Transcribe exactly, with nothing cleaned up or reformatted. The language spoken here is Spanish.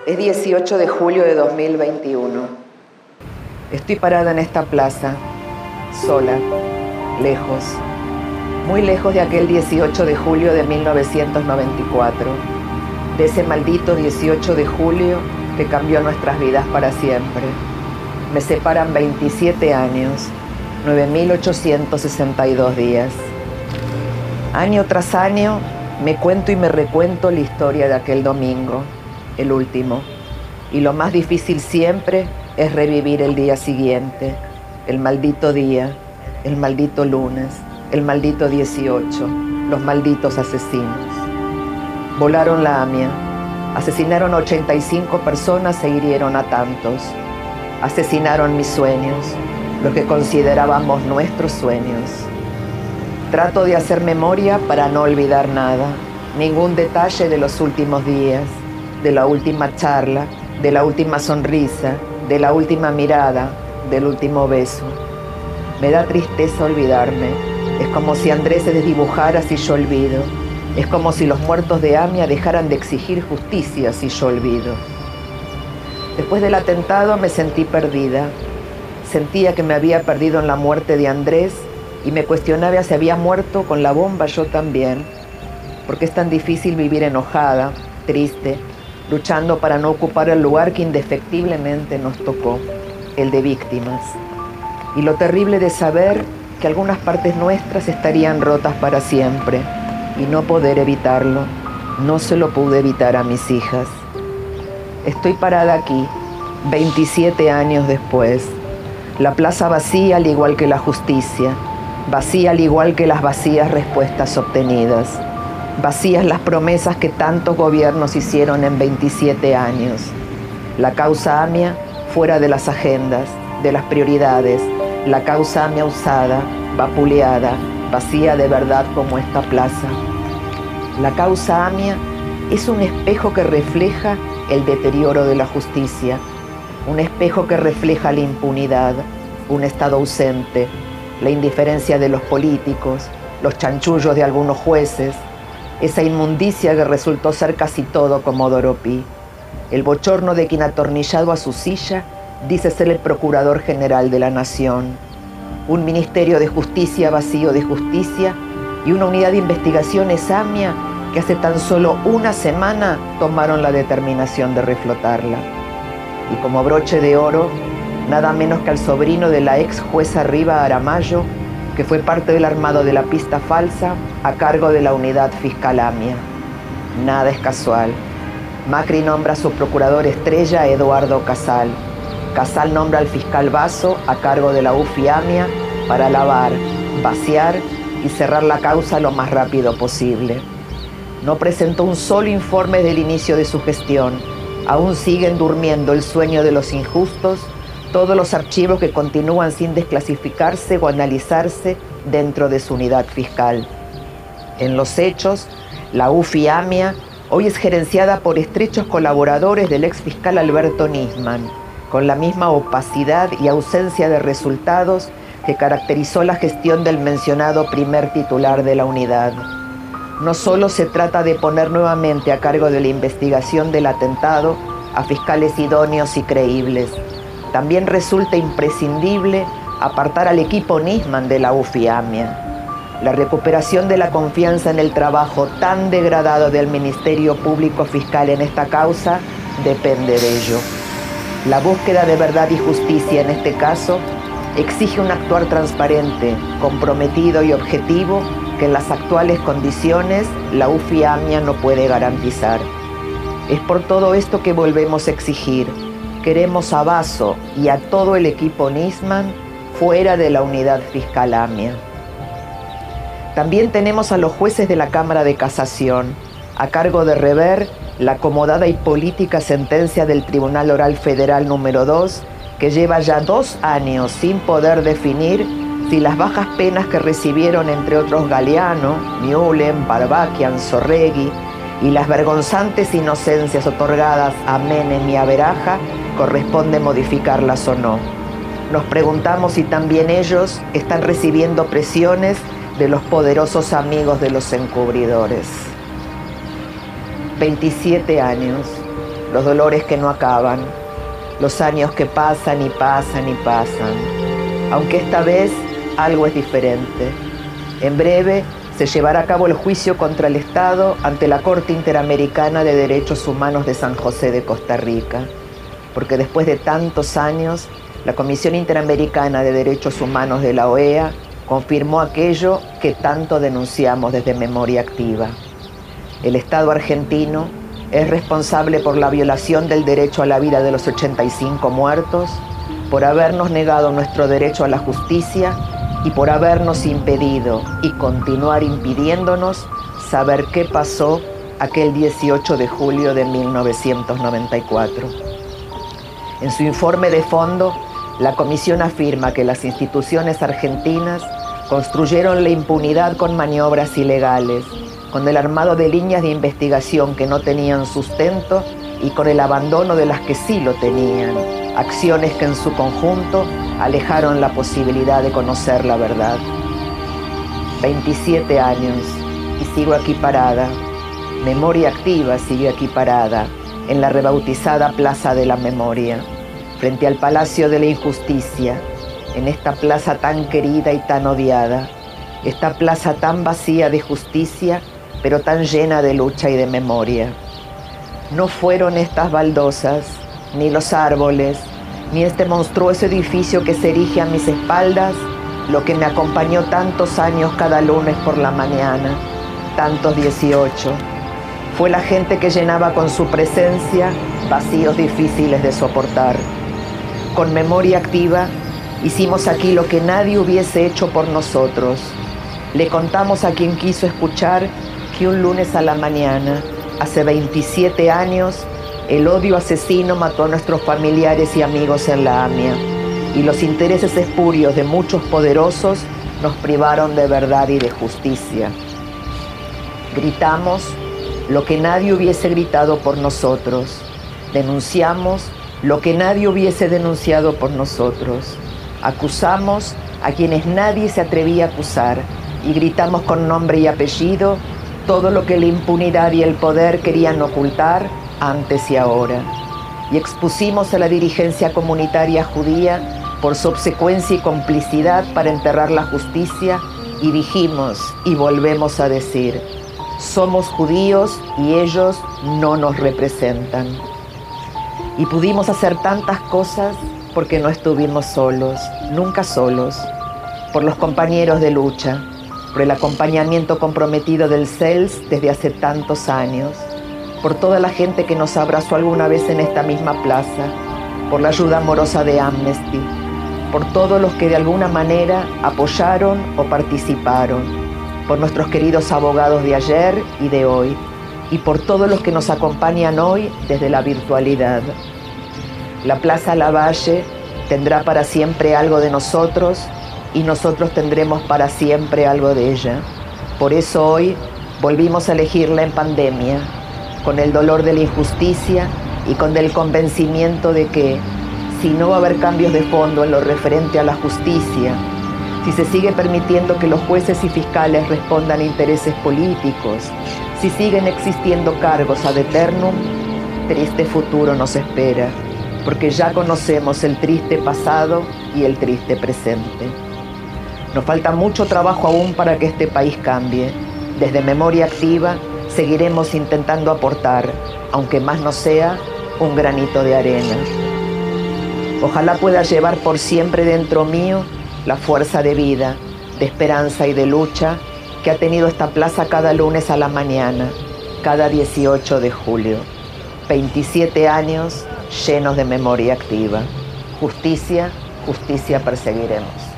Es dieciocho de julio de dos mil veintiuno. Estoy parada en esta plaza, sola, lejos, muy lejos de aquel dieciocho de julio de mil novecientos noventa y cuatro, de ese maldito dieciocho de julio que cambió nuestras vidas para siempre. Me separan veintisiete años, nueve mil ochocientos sesenta y dos días. Año tras año me cuento y me recuento la historia de aquel domingo, el último, y lo más difícil siempre es revivir el día siguiente, el maldito día, el maldito lunes, el maldito dieciocho, los malditos asesinos. Volaron la AMIA, asesinaron a ochenta y cinco personas e hirieron a tantos. Asesinaron mis sueños, los que considerábamos nuestros sueños. Trato de hacer memoria para no olvidar nada, ningún detalle de los últimos días, de la última charla, de la última sonrisa, de la última mirada, del último beso. Me da tristeza olvidarme. Es como si Andrés se desdibujara si yo olvido. Es como si los muertos de AMIA dejaran de exigir justicia si yo olvido. Después del atentado me sentí perdida. Sentía que me había perdido en la muerte de Andrés y me cuestionaba si había muerto con la bomba yo también. Porque es tan difícil vivir enojada, triste, luchando para no ocupar el lugar que indefectiblemente nos tocó, el de víctimas. Y lo terrible de saber que algunas partes nuestras estarían rotas para siempre y no poder evitarlo. No se lo pude evitar a mis hijas. Estoy parada aquí, veintisiete años después. La plaza vacía al igual que la justicia, vacía al igual que las vacías respuestas obtenidas. Vacías las promesas que tantos gobiernos hicieron en veintisiete años. La causa AMIA fuera de las agendas, de las prioridades. La causa AMIA usada, vapuleada, vacía de verdad como esta plaza. La causa AMIA es un espejo que refleja el deterioro de la justicia, un espejo que refleja la impunidad, un Estado ausente, la indiferencia de los políticos, los chanchullos de algunos jueces, esa inmundicia que resultó ser casi todo como Doropí, el bochorno de quien atornillado a su silla dice ser el Procurador General de la Nación, un Ministerio de Justicia vacío de justicia y una unidad de investigaciones AMIA que hace tan solo una semana tomaron la determinación de reflotarla. Y como broche de oro, nada menos que al sobrino de la ex jueza Riva Aramayo, que fue parte del armado de la pista falsa a cargo de la unidad fiscal AMIA. Nada es casual. Macri nombra a su procurador estrella Eduardo Casal. Casal nombra al fiscal Basso a cargo de la U F I AMIA para lavar, vaciar y cerrar la causa lo más rápido posible. No presentó un solo informe del inicio de su gestión. Aún siguen durmiendo el sueño de los injustos todos los archivos que continúan sin desclasificarse o analizarse dentro de su unidad fiscal. En los hechos, la U F I AMIA hoy es gerenciada por estrechos colaboradores del ex fiscal Alberto Nisman, con la misma opacidad y ausencia de resultados que caracterizó la gestión del mencionado primer titular de la unidad. No solo se trata de poner nuevamente a cargo de la investigación del atentado a fiscales idóneos y creíbles, también resulta imprescindible apartar al equipo Nisman de la U F I AMIA. La recuperación de la confianza en el trabajo tan degradado del Ministerio Público Fiscal en esta causa depende de ello. La búsqueda de verdad y justicia en este caso exige un actuar transparente, comprometido y objetivo que en las actuales condiciones la U F I AMIA no puede garantizar. Es por todo esto que volvemos a exigir. Queremos a Basso y a todo el equipo Nisman fuera de la unidad fiscal AMIA. También tenemos a los jueces de la Cámara de Casación, a cargo de rever la acomodada y política sentencia del Tribunal Oral Federal número dos, que lleva ya dos años sin poder definir si las bajas penas que recibieron, entre otros Galeano, Mühlen, Barbakian, Zorregui, y las vergonzantes inocencias otorgadas a Menem y a Beraja, corresponde modificarlas o no. Nos preguntamos si también ellos están recibiendo presiones de los poderosos amigos de los encubridores. veintisiete años, los dolores que no acaban, los años que pasan y pasan y pasan. Aunque esta vez algo es diferente. En breve se llevará a cabo el juicio contra el Estado ante la Corte Interamericana de Derechos Humanos de San José de Costa Rica, porque después de tantos años, la Comisión Interamericana de Derechos Humanos de la O E A confirmó aquello que tanto denunciamos desde Memoria Activa. El Estado argentino es responsable por la violación del derecho a la vida de los ochenta y cinco muertos, por habernos negado nuestro derecho a la justicia y por habernos impedido y continuar impidiéndonos saber qué pasó aquel dieciocho de julio de mil novecientos noventa y cuatro. En su informe de fondo, la Comisión afirma que las instituciones argentinas construyeron la impunidad con maniobras ilegales, con el armado de líneas de investigación que no tenían sustento y con el abandono de las que sí lo tenían, acciones que en su conjunto alejaron la posibilidad de conocer la verdad. veintisiete años y sigo aquí parada, Memoria Activa sigue aquí parada, en la rebautizada Plaza de la Memoria, frente al Palacio de la Injusticia, en esta plaza tan querida y tan odiada, esta plaza tan vacía de justicia, pero tan llena de lucha y de memoria. No fueron estas baldosas, ni los árboles, ni este monstruoso edificio que se erige a mis espaldas, lo que me acompañó tantos años cada lunes por la mañana, tantos dieciocho. Fue la gente que llenaba con su presencia vacíos difíciles de soportar. Con Memoria Activa hicimos aquí lo que nadie hubiese hecho por nosotros. Le contamos a quien quiso escuchar que un lunes a la mañana, hace veintisiete años, el odio asesino mató a nuestros familiares y amigos en la AMIA, y los intereses espurios de muchos poderosos nos privaron de verdad y de justicia. Gritamos lo que nadie hubiese gritado por nosotros. Denunciamos lo que nadie hubiese denunciado por nosotros. Acusamos a quienes nadie se atrevía a acusar y gritamos con nombre y apellido todo lo que la impunidad y el poder querían ocultar antes y ahora. Y expusimos a la dirigencia comunitaria judía por su obsecuencia y complicidad para enterrar la justicia y dijimos y volvemos a decir: somos judíos y ellos no nos representan. Y pudimos hacer tantas cosas porque no estuvimos solos, nunca solos, por los compañeros de lucha, por el acompañamiento comprometido del C E L S desde hace tantos años, por toda la gente que nos abrazó alguna vez en esta misma plaza, por la ayuda amorosa de Amnesty, por todos los que de alguna manera apoyaron o participaron, por nuestros queridos abogados de ayer y de hoy, y por todos los que nos acompañan hoy desde la virtualidad. La Plaza Lavalle tendrá para siempre algo de nosotros y nosotros tendremos para siempre algo de ella. Por eso hoy volvimos a elegirla en pandemia, con el dolor de la injusticia y con el convencimiento de que, si no va a haber cambios de fondo en lo referente a la justicia, si se sigue permitiendo que los jueces y fiscales respondan a intereses políticos, si siguen existiendo cargos ad eternum, triste futuro nos espera, porque ya conocemos el triste pasado y el triste presente. Nos falta mucho trabajo aún para que este país cambie. Desde Memoria Activa seguiremos intentando aportar, aunque más no sea, un granito de arena. Ojalá pueda llevar por siempre dentro mío la fuerza de vida, de esperanza y de lucha que ha tenido esta plaza cada lunes a la mañana, cada dieciocho de julio. veintisiete años llenos de Memoria Activa. Justicia, justicia perseguiremos.